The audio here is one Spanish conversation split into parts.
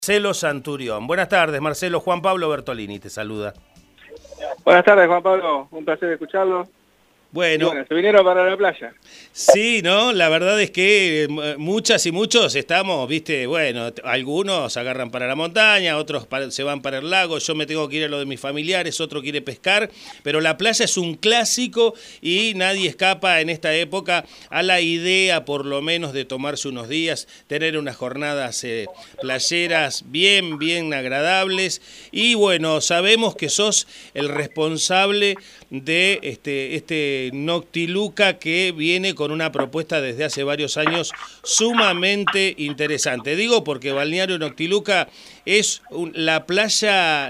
Marcelo Santurión. Buenas tardes, Marcelo. Juan Pablo Bertolini te saluda. Buenas tardes, Juan Pablo. Un placer escucharlo. Bueno, Se vinieron para la playa. sí, ¿no? La verdad es que muchas y muchos estamos, viste, bueno, algunos agarran para la montaña, otros se van para el lago, yo me tengo que ir a lo de mis familiares, otro quiere pescar, pero la playa es un clásico y nadie escapa en esta época a la idea, por lo menos, de tomarse unos días, tener unas jornadas playeras bien agradables. Y bueno, sabemos que sos el responsable de este Noctiluca, que viene con una propuesta desde hace varios años sumamente interesante. Digo porque Balneario Noctiluca es la playa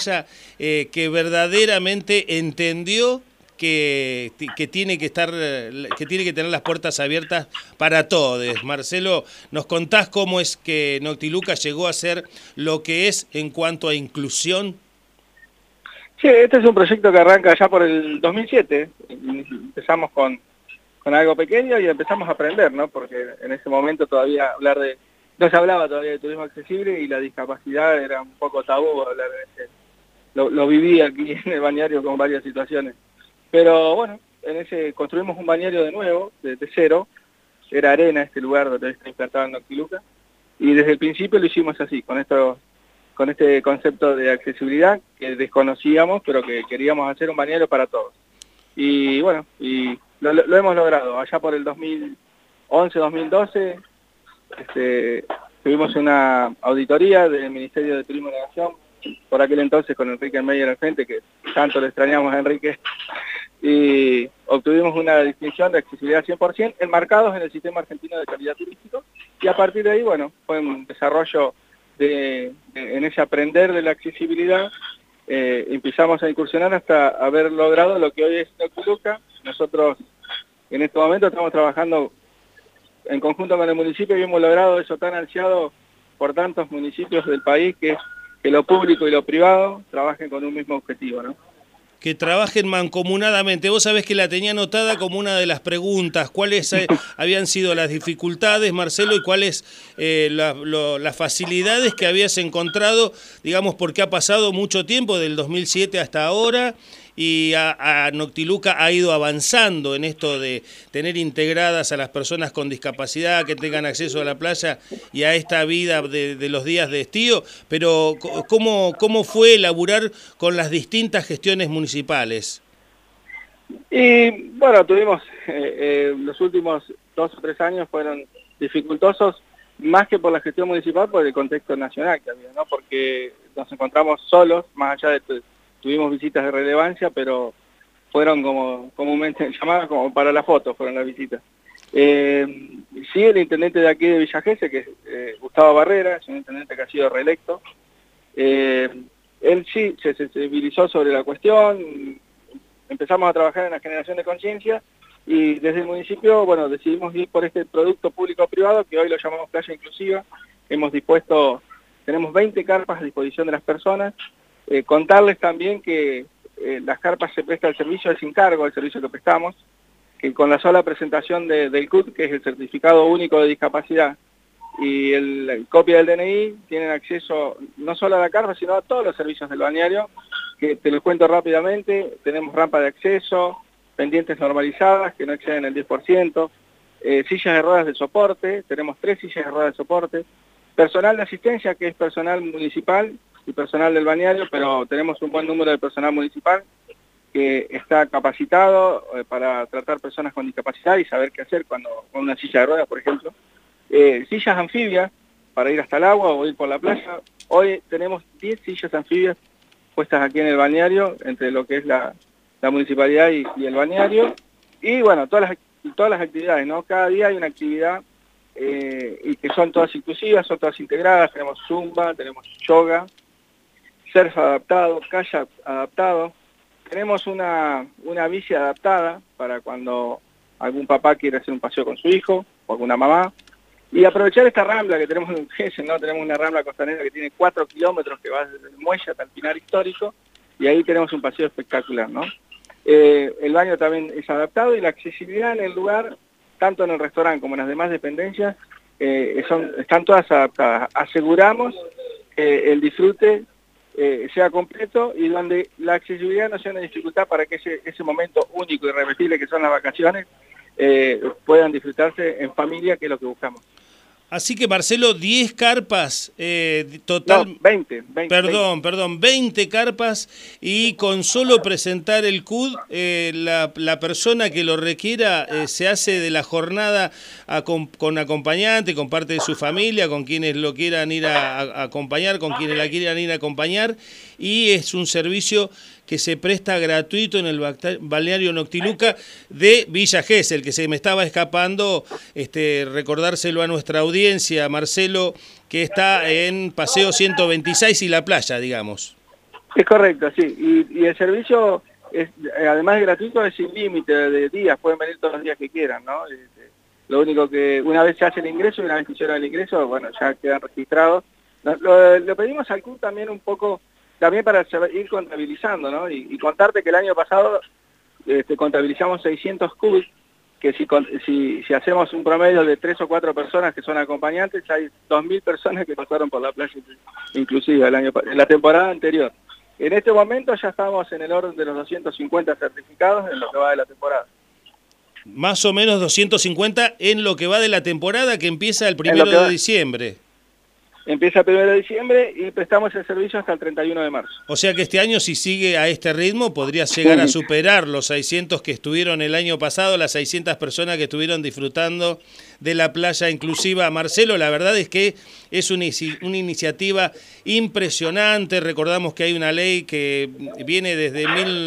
que verdaderamente entendió que tiene que tener las puertas abiertas para todos. Marcelo, ¿nos contás cómo es que Noctiluca llegó a ser lo que es en cuanto a inclusión? Sí, este es un proyecto que arranca ya por el 2007. Empezamos con algo pequeño y empezamos a aprender, ¿no? Porque en ese momento todavía no se hablaba todavía de turismo accesible y la discapacidad era un poco tabú hablar de ese. Lo viví aquí en el balneario con varias situaciones. Pero bueno, construimos un balneario de nuevo, de cero. Era arena este lugar donde está implantado en Noctiluca. Y desde el principio lo hicimos así, con este concepto de accesibilidad que desconocíamos, pero que queríamos hacer un balneario para todos. Y bueno, lo hemos logrado. Allá por el 2011-2012 tuvimos una auditoría del Ministerio de Turismo y Navegación, por aquel entonces con Enrique Meyer al frente, que tanto le extrañamos a Enrique, y obtuvimos una distinción de accesibilidad 100%, enmarcados en el Sistema Argentino de Calidad Turístico, y a partir de ahí, bueno, fue un desarrollo en ese aprender de la accesibilidad. Empezamos a incursionar hasta haber logrado lo que hoy es Noctiluca. Nosotros en este momento estamos trabajando en conjunto con el municipio y hemos logrado eso tan ansiado por tantos municipios del país, que es que lo público y lo privado trabajen con un mismo objetivo, ¿no? Que trabajen mancomunadamente. Vos sabés que la tenía anotada como una de las preguntas. ¿Cuáles habían sido las dificultades, Marcelo, y cuáles las facilidades que habías encontrado, digamos, porque ha pasado mucho tiempo, del 2007 hasta ahora, y a Noctiluca ha ido avanzando en esto de tener integradas a las personas con discapacidad, que tengan acceso a la playa y a esta vida de los días de estío? Pero ¿cómo fue elaborar con las distintas gestiones municipales? Y bueno, tuvimos los últimos 2 o 3 años fueron dificultosos, más que por la gestión municipal, por el contexto nacional que había, ¿no? Porque nos encontramos solos, más allá de tuvimos visitas de relevancia, pero fueron como comúnmente llamadas como para la foto, fueron las visitas. Sí, el intendente de aquí de Villa Gesell, que es Gustavo Barrera, es un intendente que ha sido reelecto. Él sí se sensibilizó sobre la cuestión, empezamos a trabajar en la generación de conciencia y desde el municipio, bueno, decidimos ir por este producto público-privado que hoy lo llamamos Playa Inclusiva. Tenemos 20 carpas a disposición de las personas. Contarles también que las carpas se presta el servicio, es sin cargo el servicio que prestamos, que con la sola presentación del CUT, que es el Certificado Único de Discapacidad, y la copia del DNI, tienen acceso no solo a la carpa, sino a todos los servicios del balneario, que te los cuento rápidamente. Tenemos rampa de acceso, pendientes normalizadas, que no exceden el 10%, sillas de ruedas de soporte, tenemos 3 sillas de ruedas de soporte, personal de asistencia, que es personal municipal, y personal del balneario, pero tenemos un buen número de personal municipal que está capacitado para tratar personas con discapacidad y saber qué hacer con una silla de ruedas, por ejemplo. Sillas anfibias para ir hasta el agua o ir por la playa. Hoy tenemos 10 sillas anfibias puestas aquí en el balneario, entre lo que es la municipalidad y el balneario. Y bueno, todas las actividades, ¿no? Cada día hay una actividad y que son todas inclusivas, son todas integradas. Tenemos zumba, tenemos yoga, surf adaptado, kayak adaptado. Tenemos una bici adaptada para cuando algún papá quiere hacer un paseo con su hijo o alguna mamá. Y aprovechar esta rambla que tenemos en Gesell, ¿no? Tenemos una rambla costanera que tiene 4 kilómetros que va desde el muelle hasta el Pinar Histórico, y ahí tenemos un paseo espectacular, ¿no? El baño también es adaptado y la accesibilidad en el lugar, tanto en el restaurante como en las demás dependencias, están todas adaptadas. Aseguramos el disfrute sea completo y donde la accesibilidad no sea una dificultad para que ese momento único y irrepetible que son las vacaciones puedan disfrutarse en familia, que es lo que buscamos. Así que, Marcelo, 10 carpas, total... No, 20. Perdón, 20 carpas, y con solo presentar el CUD, la persona que lo requiera se hace de la jornada con acompañante, con parte de su familia, con quienes lo quieran ir a acompañar, con quienes la quieran ir a acompañar, y es un servicio que se presta gratuito en el balneario Noctiluca de Villa Gesell, que se me estaba escapando recordárselo a nuestra audiencia, Marcelo, que está en Paseo 126 y la playa, digamos. Es correcto, sí, y el servicio, además de gratuito, es sin límite de días, pueden venir todos los días que quieran, ¿no? Lo único que una vez se hace el ingreso y una vez que hicieron el ingreso, bueno, ya quedan registrados. Lo pedimos al club también un poco, también para ir contabilizando, ¿no? Y contarte que el año pasado contabilizamos 600 CUD, que si hacemos un promedio de 3 o 4 personas que son acompañantes, hay 2.000 personas que pasaron por la playa inclusive en la temporada anterior. En este momento ya estamos en el orden de los 250 certificados en lo que va de la temporada. Más o menos 250 en lo que va de la temporada, que empieza el 1 de diciembre. Empieza el 1 de diciembre y prestamos el servicio hasta el 31 de marzo. O sea que este año, si sigue a este ritmo, podría llegar a superar los 600 que estuvieron el año pasado, las 600 personas que estuvieron disfrutando de la playa inclusiva. Marcelo, la verdad es que es una iniciativa impresionante. Recordamos que hay una ley que viene desde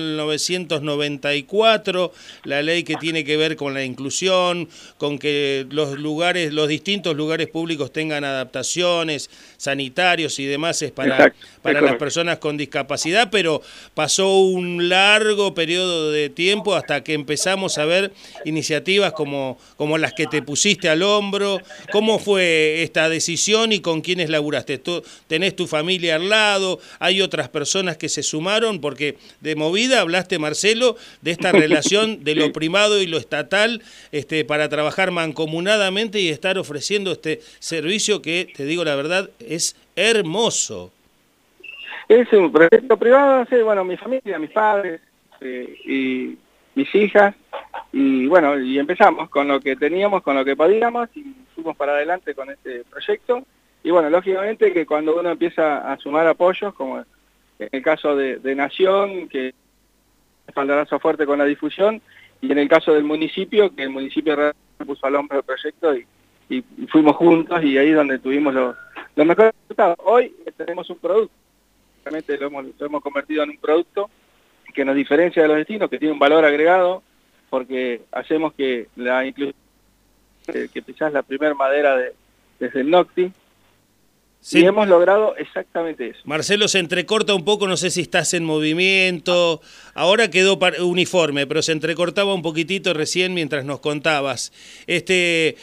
1994, la ley que tiene que ver con la inclusión, con que los distintos lugares públicos tengan adaptaciones sanitarios y demás para las personas con discapacidad, pero pasó un largo periodo de tiempo hasta que empezamos a ver iniciativas como las que te pusiste al hombro. ¿Cómo fue esta decisión y con quiénes laburaste? ¿Tú tenés tu familia al lado? ¿Hay otras personas que se sumaron? Porque de movida hablaste, Marcelo, de esta relación de lo primado y lo estatal para trabajar mancomunadamente y estar ofreciendo este servicio que, te digo la verdad, es hermoso. Es un proyecto privado, sí, bueno, mi familia, mis padres y mis hijas, y bueno, y empezamos con lo que teníamos, con lo que podíamos, y fuimos para adelante con este proyecto. Y bueno, lógicamente que cuando uno empieza a sumar apoyos, como en el caso de Nación, que espaldarazo fuerte con la difusión, y en el caso del municipio, que el municipio realmente puso al hombro el proyecto y fuimos juntos, y ahí es donde tuvimos los mejores resultados. Hoy tenemos un producto, realmente lo hemos convertido en un producto que nos diferencia de los destinos, que tiene un valor agregado, porque hacemos que la inclusión, que quizás la primera madera desde el Nocti, sí. Y hemos logrado exactamente eso. Marcelo, se entrecorta un poco, no sé si estás en movimiento, ahora quedó uniforme, pero se entrecortaba un poquitito recién mientras nos contabas. Sí,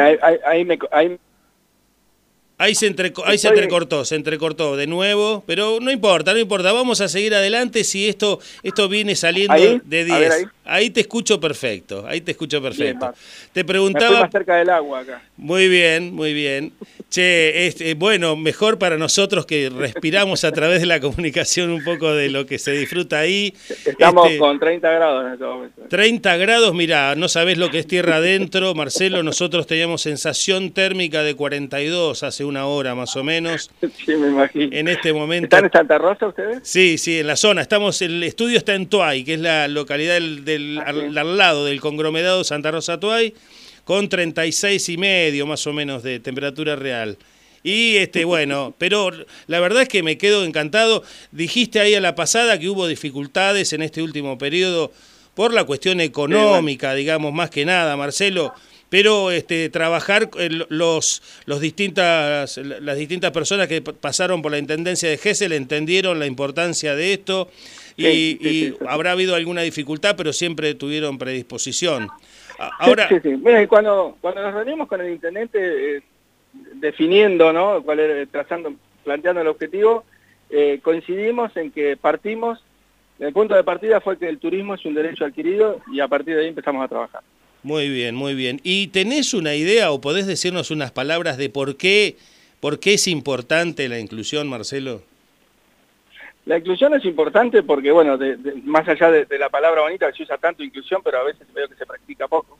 Ahí se entrecortó de nuevo, pero no importa, vamos a seguir adelante si esto viene saliendo ¿ahí? De 10. Ahí te escucho perfecto, Bien, te preguntaba... Estoy más cerca del agua acá. Muy bien. Che, bueno, mejor para nosotros que respiramos a través de la comunicación un poco de lo que se disfruta ahí. Estamos con 30 grados en este momento. 30 grados, mirá, no sabés lo que es tierra adentro, Marcelo, nosotros teníamos sensación térmica de 42 hace una hora más o menos. Sí, me imagino. En este momento... ¿Están en Santa Rosa ustedes? Sí, en la zona. El estudio está en Tuay, que es la localidad al lado del conglomerado Santa Rosa Tuay, con 36,5 más o menos de temperatura real. Y bueno, pero la verdad es que me quedo encantado. Dijiste ahí a la pasada que hubo dificultades en este último periodo por la cuestión económica, digamos, más que nada, Marcelo. Pero trabajar las distintas personas que pasaron por la Intendencia de Gesell entendieron la importancia de esto y habrá habido alguna dificultad, pero siempre tuvieron predisposición. Ahora, sí. Mira, cuando nos reunimos con el intendente definiendo, ¿no?, planteando el objetivo, coincidimos en que el punto de partida fue que el turismo es un derecho adquirido y a partir de ahí empezamos a trabajar. Muy bien. ¿Y tenés una idea o podés decirnos unas palabras de por qué ¿Por qué es importante la inclusión, Marcelo? La inclusión es importante porque, bueno, más allá de la palabra bonita que se usa tanto inclusión, pero a veces veo que se practica poco,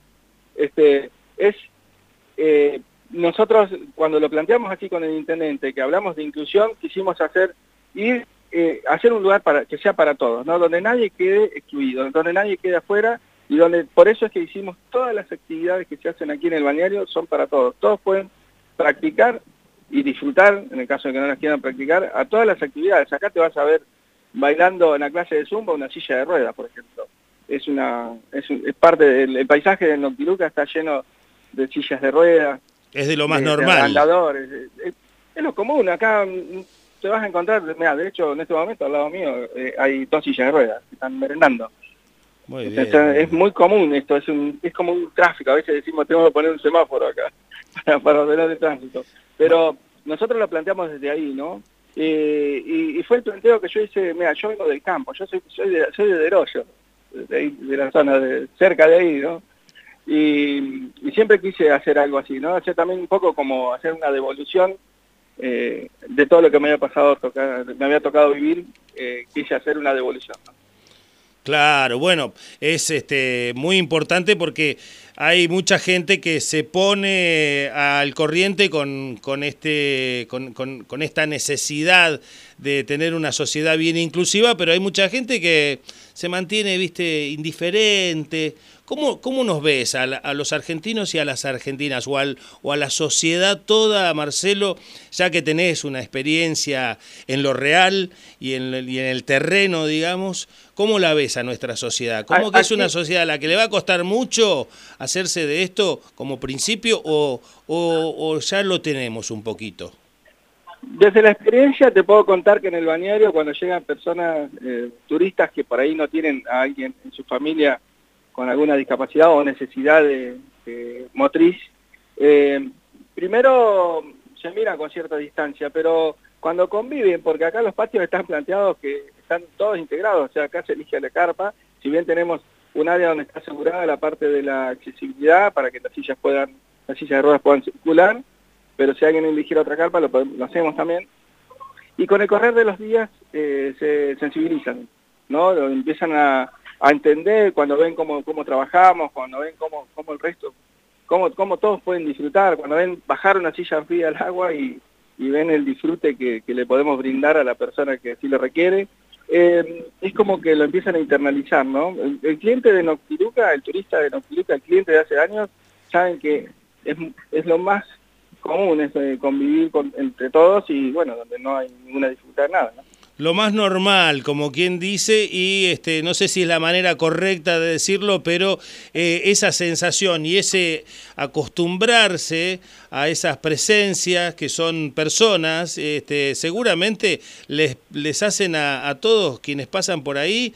nosotros cuando lo planteamos aquí con el intendente, que hablamos de inclusión, quisimos hacer un lugar que sea para todos, ¿no? Donde nadie quede excluido, donde nadie quede afuera, y donde por eso es que hicimos todas las actividades que se hacen aquí en el balneario son para todos. Todos pueden practicar y disfrutar, en el caso de que no las quieran practicar, a todas las actividades. Acá te vas a ver bailando en la clase de Zumba una silla de ruedas, por ejemplo. Es parte del paisaje de Noctiluca, está lleno de sillas de ruedas. Es de lo más normal. De andadores. Es lo común. Acá te vas a encontrar, mira, de hecho en este momento al lado mío hay 2 sillas de ruedas que están merendando. Muy bien. Es muy común esto, es como un tráfico. A veces decimos tenemos que poner un semáforo acá para ordenar el tránsito. Pero nosotros lo planteamos desde ahí, ¿no? Y fue el planteo que yo hice. Mira, yo vengo del campo, yo soy de Derollo, de la zona cerca de ahí, ¿no? Y siempre quise hacer algo así, ¿no? Hacer también un poco como hacer una devolución de todo lo que me había tocado vivir. Quise hacer una devolución, ¿no? Claro, bueno, es muy importante porque hay mucha gente que se pone al corriente con esta necesidad de tener una sociedad bien inclusiva, pero hay mucha gente que se mantiene, viste, indiferente. ¿Cómo nos ves a los argentinos y a las argentinas o a la sociedad toda, Marcelo, ya que tenés una experiencia en lo real y en el terreno, digamos? ¿Cómo la ves a nuestra sociedad? ¿Cómo que es una sociedad a la que le va a costar mucho hacerse de esto como principio o ya lo tenemos un poquito? Desde la experiencia te puedo contar que en el balneario cuando llegan personas, turistas que por ahí no tienen a alguien en su familia con alguna discapacidad o necesidad motriz, primero se miran con cierta distancia, pero cuando conviven, porque acá los patios están planteados que están todos integrados, o sea, acá se elige la carpa, si bien tenemos un área donde está asegurada la parte de la accesibilidad para que las sillas de ruedas puedan circular, pero si alguien eligiera otra carpa lo hacemos también. Y con el correr de los días se sensibilizan, ¿no? Empiezan a entender cuando ven cómo trabajamos, cuando ven cómo el resto, cómo todos pueden disfrutar, cuando ven bajar una silla fría al agua y ven el disfrute que le podemos brindar a la persona que así lo requiere. Es como que lo empiezan a internalizar, ¿no? El cliente de Noctiluca, el turista de Noctiluca, el cliente de hace años, saben que es lo más común, es convivir entre todos y, bueno, donde no hay ninguna dificultad de nada, ¿no? Lo más normal, como quien dice, y no sé si es la manera correcta de decirlo, pero esa sensación y ese acostumbrarse a esas presencias que son personas, seguramente les hacen a todos quienes pasan por ahí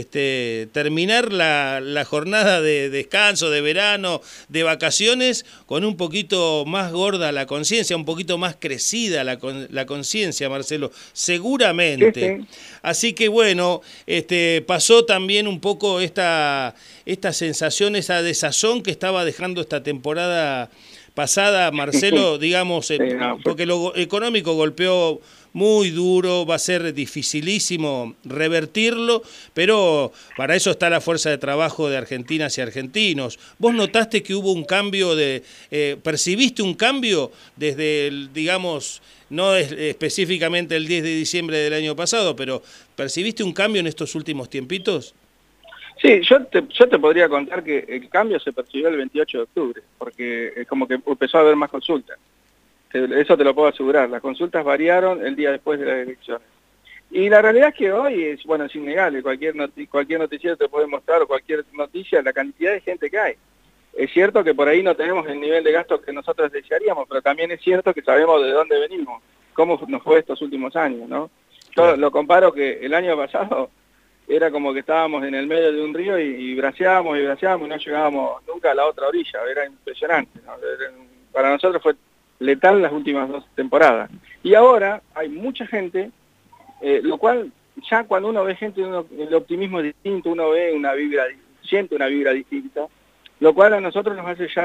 terminar la jornada de descanso, de verano, de vacaciones, con un poquito más gorda la conciencia, un poquito más crecida la conciencia, Marcelo, seguramente. Sí. Así que bueno, pasó también un poco esta sensación, esa desazón que estaba dejando esta temporada pasada, Marcelo, digamos, porque lo económico golpeó muy duro, va a ser dificilísimo revertirlo, pero para eso está la fuerza de trabajo de argentinas y argentinos. ¿Vos notaste que hubo un cambio percibiste un cambio desde digamos, no específicamente el 10 de diciembre del año pasado, pero percibiste un cambio en estos últimos tiempitos? Sí, yo te podría contar que el cambio se percibió el 28 de octubre, porque es como que empezó a haber más consultas. Eso te lo puedo asegurar. Las consultas variaron el día después de las elecciones. Y la realidad es que hoy es innegable. Cualquier noticiero te puede mostrar, o cualquier noticia, la cantidad de gente que hay. Es cierto que por ahí no tenemos el nivel de gasto que nosotros desearíamos, pero también es cierto que sabemos de dónde venimos, cómo nos fue estos últimos años, ¿no? Yo lo comparo que el año pasado era como que estábamos en el medio de un río y braceábamos y no llegábamos nunca a la otra orilla. Era impresionante, ¿no? Para nosotros fue letal las últimas 2 temporadas. Y ahora hay mucha gente, lo cual ya cuando uno ve gente, el optimismo es distinto, uno ve siente una vibra distinta, lo cual a nosotros nos hace ya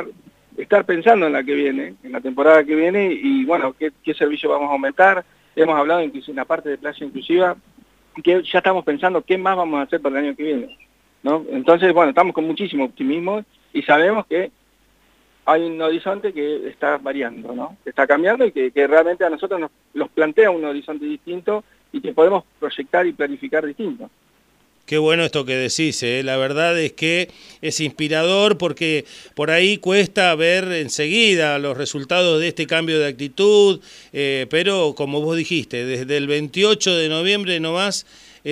estar pensando en la que viene, en la temporada que viene, y bueno, qué servicio vamos a aumentar. Hemos hablado incluso en la parte de playa inclusiva, que ya estamos pensando qué más vamos a hacer para el año que viene, ¿no? Entonces, bueno, estamos con muchísimo optimismo y sabemos que hay un horizonte que está variando, ¿no? Que está cambiando y que realmente a nosotros nos plantea un horizonte distinto y que podemos proyectar y planificar distinto. Qué bueno esto que decís, ¿eh? La verdad es que es inspirador porque por ahí cuesta ver enseguida los resultados de este cambio de actitud, pero como vos dijiste, desde el 28 de noviembre nomás,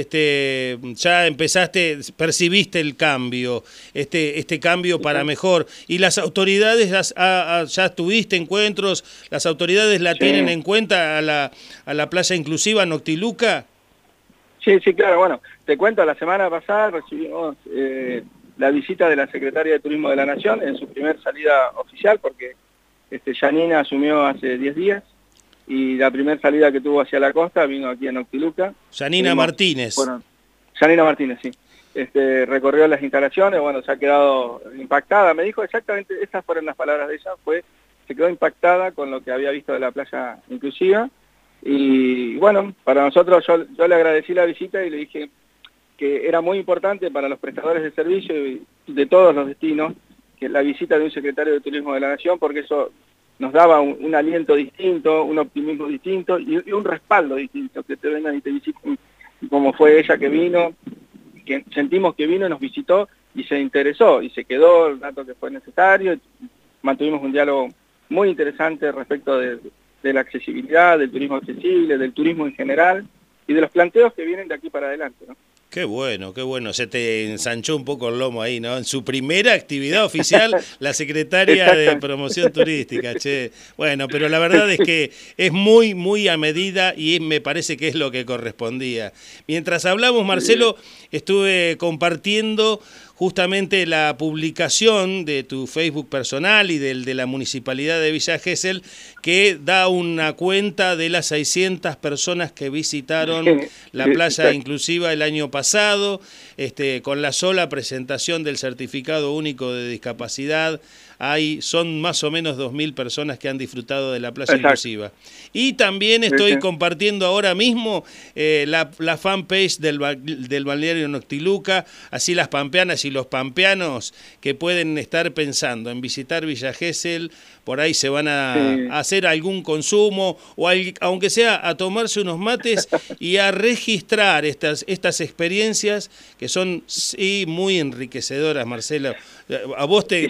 ya empezaste, percibiste el cambio, este cambio para mejor. Y las autoridades, ya tuviste encuentros, las autoridades la tienen en cuenta a la playa inclusiva Noctiluca. Sí, claro, bueno, te cuento, la semana pasada recibimos la visita de la Secretaria de Turismo de la Nación en su primer salida oficial, porque Yanina asumió hace 10 días, y la primera salida que tuvo hacia la costa vino aquí a Noctiluca. Yanina Martínez. Bueno, Yanina Martínez, sí. Recorrió las instalaciones, bueno, se ha quedado impactada, me dijo exactamente, esas fueron las palabras de ella, se quedó impactada con lo que había visto de la playa inclusiva. Y bueno, para nosotros yo le agradecí la visita y le dije que era muy importante para los prestadores de servicio de todos los destinos que la visita de un secretario de Turismo de la Nación, porque eso nos daba un aliento distinto, un optimismo distinto y un respaldo distinto, que te vengan y te visiten, como fue ella que vino, que sentimos que vino, nos visitó y se interesó y se quedó el rato que fue necesario. Mantuvimos un diálogo muy interesante respecto de la accesibilidad, del turismo accesible, del turismo en general y de los planteos que vienen de aquí para adelante, ¿no? Qué bueno, se te ensanchó un poco el lomo ahí, ¿no? En su primera actividad oficial, la secretaria de Promoción Turística, che. Bueno, pero la verdad es que es muy, muy a medida y me parece que es lo que correspondía. Mientras hablamos, Marcelo, estuve compartiendo justamente la publicación de tu Facebook personal y del de la Municipalidad de Villa Gesell, que da una cuenta de las 600 personas que visitaron la playa inclusiva el año pasado, con la sola presentación del certificado único de discapacidad. Son más o menos 2.000 personas que han disfrutado de la playa inclusiva. Y también estoy compartiendo ahora mismo la fanpage del balneario Noctiluca, así las pampeanas y los pampeanos que pueden estar pensando en visitar Villa Gesell, por ahí se van a hacer algún consumo, o aunque sea a tomarse unos mates y a registrar estas experiencias que son muy enriquecedoras, Marcelo. A vos te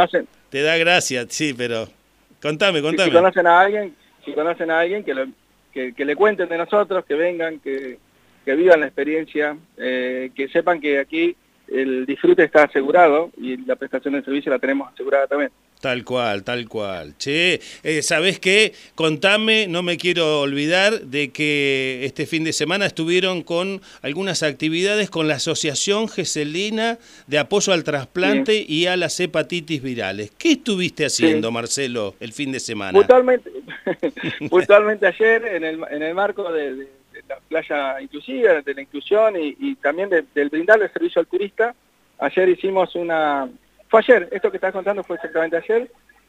da gracia, sí, pero contame. Si conocen a alguien que le cuenten de nosotros, que vengan, que vivan la experiencia, que sepan que aquí el disfrute está asegurado y la prestación de servicio la tenemos asegurada también. Tal cual. Che, ¿sabés qué? Contame, no me quiero olvidar de que este fin de semana estuvieron con algunas actividades con la Asociación Gesellina de Apoyo al Trasplante y a las Hepatitis Virales. ¿Qué estuviste haciendo, Marcelo, el fin de semana? Puntualmente ayer, en el marco de la playa inclusiva, de la inclusión y también del brindarle servicio al turista, ayer hicimos Fue ayer, esto que estás contando fue exactamente ayer.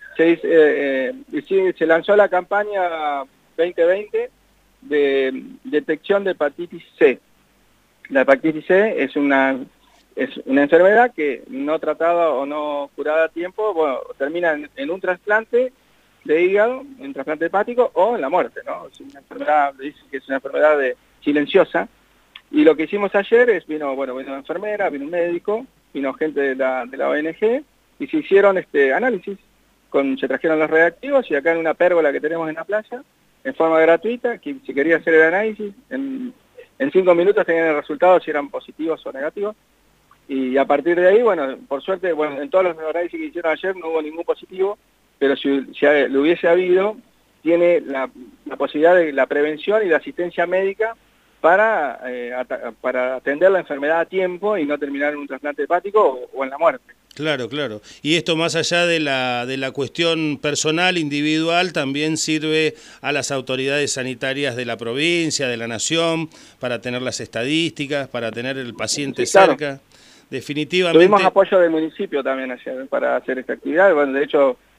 Se lanzó la campaña 2020 de detección de hepatitis C. La hepatitis C es una enfermedad que no tratada o no curada a tiempo, termina en un trasplante de hígado, en un trasplante hepático o en la muerte, ¿no? Es una enfermedad, dicen que es una enfermedad silenciosa. Y lo que hicimos ayer vino una enfermera, vino un médico, vino gente de la ONG y se hicieron análisis, se trajeron los reactivos y acá en una pérgola que tenemos en la playa, en forma gratuita, que si quería hacer el análisis, en 5 minutos tenían el resultado si eran positivos o negativos, y a partir de ahí, por suerte, en todos los análisis que hicieron ayer no hubo ningún positivo, pero si lo hubiese habido, tiene la posibilidad de la prevención y la asistencia médica para atender la enfermedad a tiempo y no terminar en un trasplante hepático o en la muerte. Claro. Y esto más allá de la cuestión personal, individual, también sirve a las autoridades sanitarias de la provincia, de la nación, para tener las estadísticas, para tener el paciente cerca. Definitivamente. Tuvimos apoyo del municipio también ayer para hacer esta actividad. De hecho,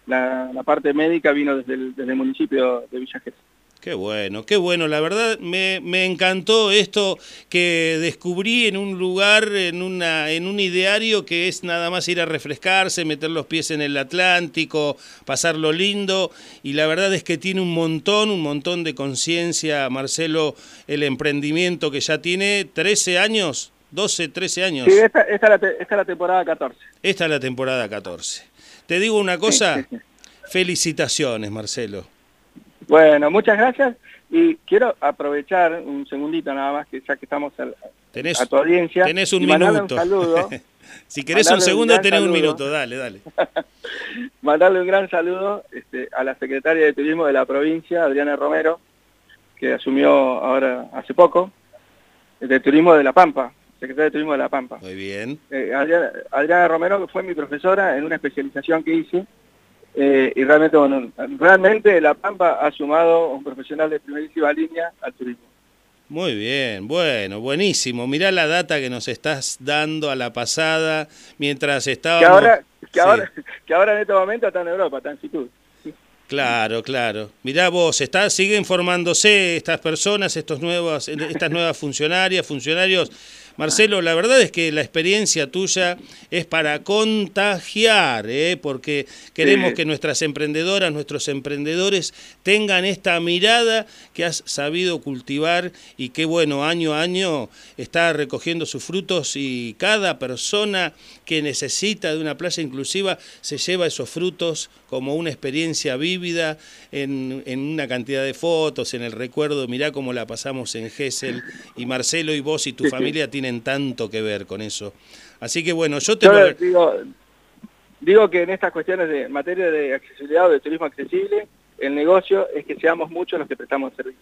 la parte médica vino desde el municipio de Villa Gesell. Qué bueno, la verdad me encantó esto que descubrí en un lugar, en un ideario que es nada más ir a refrescarse, meter los pies en el Atlántico, pasarlo lindo, y la verdad es que tiene un montón de conciencia, Marcelo, el emprendimiento que ya tiene 13 años, 12, 13 años. Sí, esta es la temporada 14. Esta es la temporada 14. Te digo una cosa, felicitaciones, Marcelo. Bueno, muchas gracias, y quiero aprovechar un segundito nada más, que ya que estamos a tu audiencia, tenés un y mandarle minuto. un saludo. Si querés un segundo, tenés un minuto, dale. Mandarle un gran saludo a la secretaria de Turismo de la provincia, Adriana Romero, que asumió ahora hace poco, de Turismo de La Pampa, secretaria de Turismo de La Pampa. Muy bien. Adriana Romero, que fue mi profesora en una especialización que hice, y realmente, bueno, La Pampa ha sumado un profesional de primerísima línea al turismo. Muy bien, bueno, buenísimo. Mirá la data que nos estás dando a la pasada mientras estábamos... Que ahora en este momento está en Europa, está en Fitur. Claro. Mirá vos, siguen formándose estas personas, estas nuevas funcionarios. Marcelo, la verdad es que la experiencia tuya es para contagiar, porque queremos que nuestras emprendedoras, nuestros emprendedores tengan esta mirada que has sabido cultivar, y que bueno, año a año está recogiendo sus frutos, y cada persona que necesita de una playa inclusiva se lleva esos frutos como una experiencia vívida en una cantidad de fotos, en el recuerdo. Mirá cómo la pasamos en Gesell, y Marcelo y vos y tu familia tienen tanto que ver con eso. Así que bueno, yo digo que en estas cuestiones de materia de accesibilidad o de turismo accesible, el negocio es que seamos muchos los que prestamos servicio.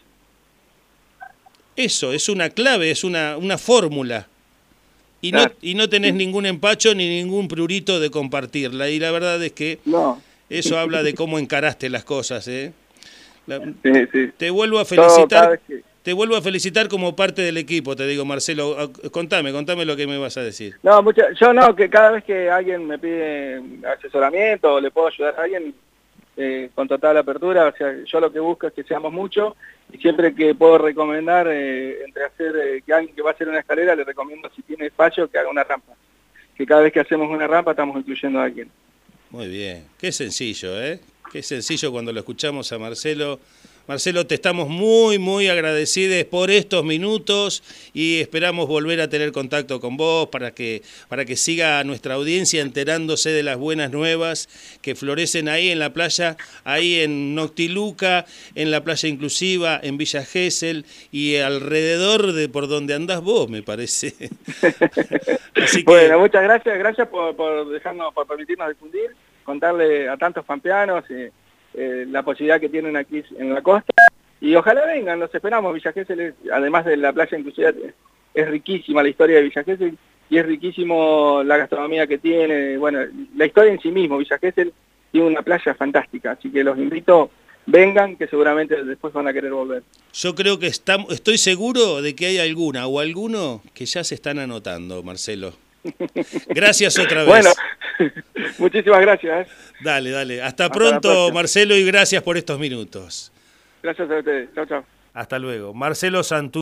Eso, es una clave, es una fórmula. Y, claro, no tenés ningún empacho ni ningún prurito de compartirla. Y la verdad es que eso habla de cómo encaraste las cosas, ¿eh? Te vuelvo a felicitar. Te vuelvo a felicitar como parte del equipo, te digo, Marcelo. Contame lo que me vas a decir. Que cada vez que alguien me pide asesoramiento o le puedo ayudar a alguien, con total apertura, o sea, yo lo que busco es que seamos muchos, y siempre que puedo recomendar, entre hacer, que alguien que va a hacer una escalera, le recomiendo, si tiene espacio, que haga una rampa. Que cada vez que hacemos una rampa estamos incluyendo a alguien. Muy bien, qué sencillo, ¿eh? Qué sencillo cuando lo escuchamos a Marcelo. Marcelo, te estamos muy agradecidos por estos minutos, y esperamos volver a tener contacto con vos para que siga nuestra audiencia enterándose de las buenas nuevas que florecen ahí en la playa, ahí en Noctiluca, en la playa inclusiva, en Villa Gesell y alrededor de por donde andás vos, me parece. Así que... Bueno, muchas gracias por permitirnos difundir, contarle a tantos pampeanos la posibilidad que tienen aquí en la costa, y ojalá vengan, los esperamos. Villa Gesell, además de la playa inclusiva, es riquísima la historia de Villa Gesell, y es riquísimo la gastronomía que tiene, bueno, la historia en sí mismo. Villa Gesell tiene una playa fantástica, así que los invito, vengan, que seguramente después van a querer volver. Yo creo que estoy seguro de que hay alguna o alguno que ya se están anotando, Marcelo. Gracias otra vez. Bueno, muchísimas gracias. Dale. Hasta pronto, Marcelo, y gracias por estos minutos. Gracias a ustedes. Chao. Hasta luego. Marcelo Santú.